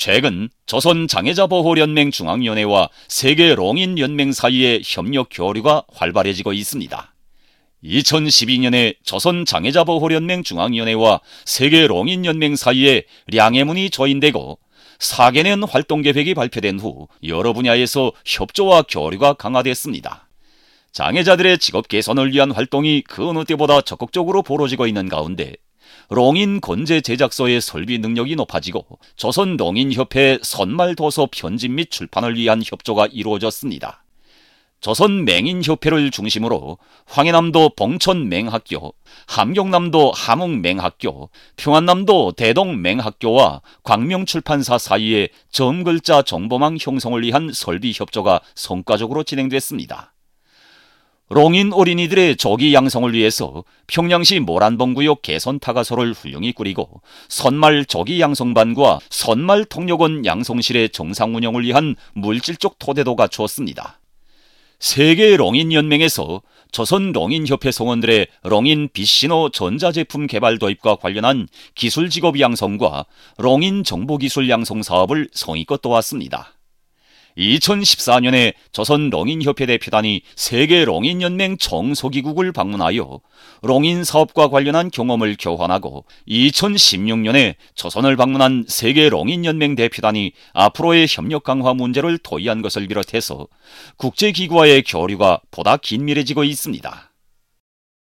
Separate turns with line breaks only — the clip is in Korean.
최근 조선장애자보호연맹 중앙위원회와 세계롱인연맹 사이의 협력 교류가 활발해지고 있습니다. 2012년에 조선장애자보호연맹 중앙위원회와 세계롱인연맹 사이에 량해문이 조인되고 4개년 활동계획이 발표된 후 여러 분야에서 협조와 교류가 강화됐습니다. 장애자들의 직업 개선을 위한 활동이 그 어느 때보다 적극적으로 벌어지고 있는 가운데 롱인 건재 제작소의 설비 능력이 높아지고 조선롱인협회 선말도서 편집 및 출판을 위한 협조가 이루어졌습니다. 조선맹인협회를 중심으로 황해남도 봉천맹학교, 함경남도 함흥맹학교, 평안남도 대동맹학교와 광명출판사 사이에 점글자 정보망 형성을 위한 설비 협조가 성과적으로 진행됐습니다. 롱인 어린이들의 조기 양성을 위해서 평양시 모란봉구역 개선 타가소를 훌륭히 꾸리고 선말 조기 양성반과 선말 통역원 양성실의 정상 운영을 위한 물질적 토대도 갖추었습니다. 세계 롱인연맹에서 조선롱인협회 성원들의 롱인 빛신호 전자제품 개발 도입과 관련한 기술 직업 양성과 롱인 정보기술 양성 사업을 성의껏 도왔습니다. 2014년에 조선롱인협회 대표단이 세계롱인연맹 정소기국을 방문하여 롱인 사업과 관련한 경험을 교환하고 2016년에 조선을 방문한 세계롱인연맹 대표단이 앞으로의 협력 강화 문제를 토의한 것을 비롯해서 국제기구와의 교류가 보다 긴밀해지고 있습니다.